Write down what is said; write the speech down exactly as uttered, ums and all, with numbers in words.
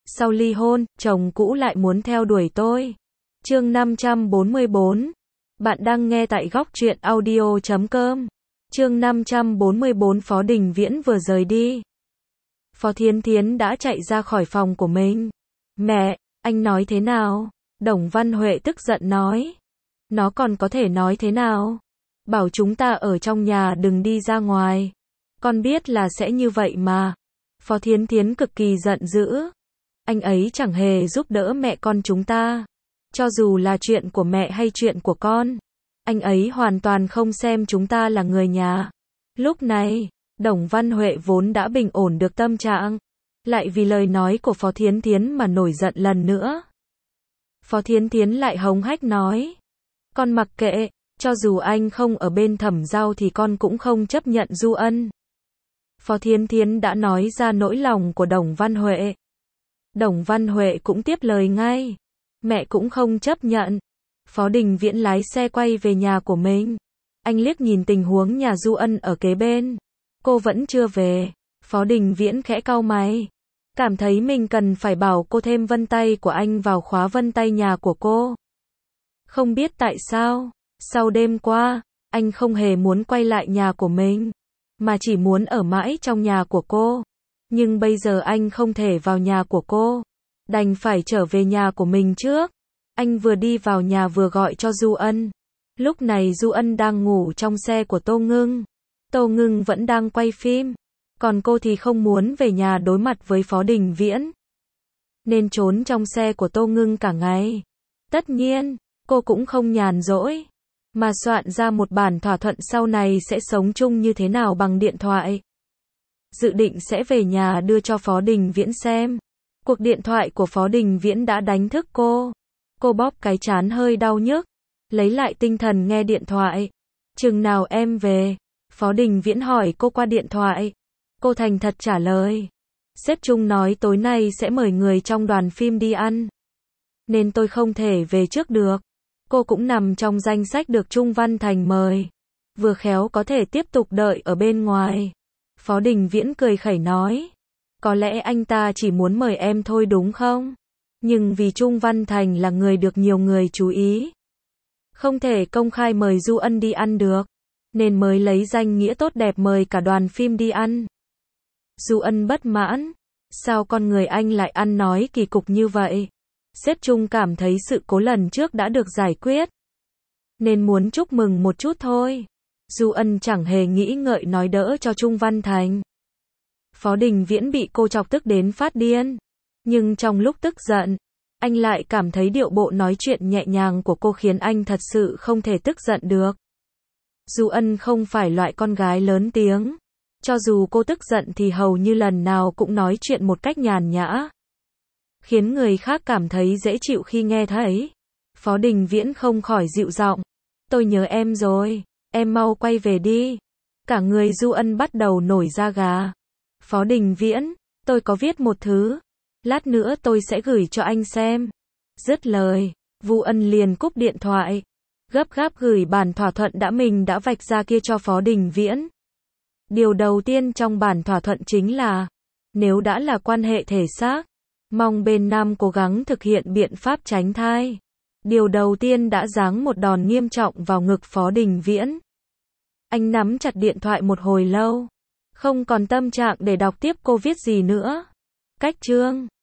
Sau ly hôn, chồng cũ lại muốn theo đuổi tôi. Chương năm trăm bốn mươi bốn. Bạn đang nghe tại góc truyện audio chấm com. Chương năm trăm bốn mươi bốn. Phó Đình Viễn vừa rời đi. Phó Thiến Thiến đã chạy ra khỏi phòng của mình. Mẹ, anh nói thế nào? Đồng Văn Huệ tức giận nói. Nó còn có thể nói thế nào? Bảo chúng ta ở trong nhà đừng đi ra ngoài. Con biết là sẽ như vậy mà. Phó Thiến Thiến cực kỳ giận dữ. Anh ấy chẳng hề giúp đỡ mẹ con chúng ta. Cho dù là chuyện của mẹ hay chuyện của con, anh ấy hoàn toàn không xem chúng ta là người nhà. Lúc này, Đồng Văn Huệ vốn đã bình ổn được tâm trạng, lại vì lời nói của Phó Thiến Thiến mà nổi giận lần nữa. Phó Thiến Thiến lại hống hách nói. Con mặc kệ, cho dù anh không ở bên Thẩm Giao thì con cũng không chấp nhận Du Ân. Phó Thiến Thiến đã nói ra nỗi lòng của Đồng Văn Huệ. Đồng Văn Huệ cũng tiếp lời ngay. Mẹ cũng không chấp nhận. Phó Đình Viễn lái xe quay về nhà của mình. Anh liếc nhìn tình huống nhà Du Ân ở kế bên. Cô vẫn chưa về. Phó Đình Viễn khẽ cau mày. Cảm thấy mình cần phải bảo cô thêm vân tay của anh vào khóa vân tay nhà của cô. Không biết tại sao, sau đêm qua, anh không hề muốn quay lại nhà của mình, mà chỉ muốn ở mãi trong nhà của cô. Nhưng bây giờ anh không thể vào nhà của cô, đành phải trở về nhà của mình trước. Anh vừa đi vào nhà vừa gọi cho Du Ân. Lúc này Du Ân đang ngủ trong xe của Tô Ngưng. Tô Ngưng vẫn đang quay phim, còn cô thì không muốn về nhà đối mặt với Phó Đình Viễn, nên trốn trong xe của Tô Ngưng cả ngày. Tất nhiên, cô cũng không nhàn rỗi, mà soạn ra một bản thỏa thuận sau này sẽ sống chung như thế nào bằng điện thoại. Dự định sẽ về nhà đưa cho Phó Đình Viễn xem. Cuộc điện thoại của Phó Đình Viễn đã đánh thức cô. Cô bóp cái trán hơi đau nhức, lấy lại tinh thần nghe điện thoại. Chừng nào em về? Phó Đình Viễn hỏi cô qua điện thoại. Cô thành thật trả lời. Sếp Trung nói tối nay sẽ mời người trong đoàn phim đi ăn, nên tôi không thể về trước được. Cô cũng nằm trong danh sách được Trung Văn Thành mời. Vừa khéo có thể tiếp tục đợi ở bên ngoài. Phó Đình Viễn cười khẩy nói. Có lẽ anh ta chỉ muốn mời em thôi đúng không? Nhưng vì Trung Văn Thành là người được nhiều người chú ý, không thể công khai mời Du Ân đi ăn được, nên mới lấy danh nghĩa tốt đẹp mời cả đoàn phim đi ăn. Du Ân bất mãn. Sao con người anh lại ăn nói kỳ cục như vậy? Sếp Trung cảm thấy sự cố lần trước đã được giải quyết, nên muốn chúc mừng một chút thôi. Du Ân chẳng hề nghĩ ngợi nói đỡ cho Trung Văn Thành. Phó Đình Viễn bị cô chọc tức đến phát điên. Nhưng trong lúc tức giận, anh lại cảm thấy điệu bộ nói chuyện nhẹ nhàng của cô khiến anh thật sự không thể tức giận được. Du Ân không phải loại con gái lớn tiếng. Cho dù cô tức giận thì hầu như lần nào cũng nói chuyện một cách nhàn nhã, khiến người khác cảm thấy dễ chịu khi nghe thấy. Phó Đình Viễn không khỏi dịu giọng. Tôi nhớ em rồi, em mau quay về đi. Cả người Du Ân bắt đầu nổi da gà. Phó Đình Viễn, tôi có viết một thứ, lát nữa tôi sẽ gửi cho anh xem. Dứt lời, Du Ân liền cúp điện thoại, gấp gáp gửi bản thỏa thuận đã mình đã vạch ra kia cho Phó Đình Viễn. Điều đầu tiên trong bản thỏa thuận chính là, nếu đã là quan hệ thể xác, mong bên nam cố gắng thực hiện biện pháp tránh thai. Điều đầu tiên đã giáng một đòn nghiêm trọng vào ngực Phó Đình Viễn. Anh nắm chặt điện thoại một hồi lâu, không còn tâm trạng để đọc tiếp cô viết gì nữa. Cách chương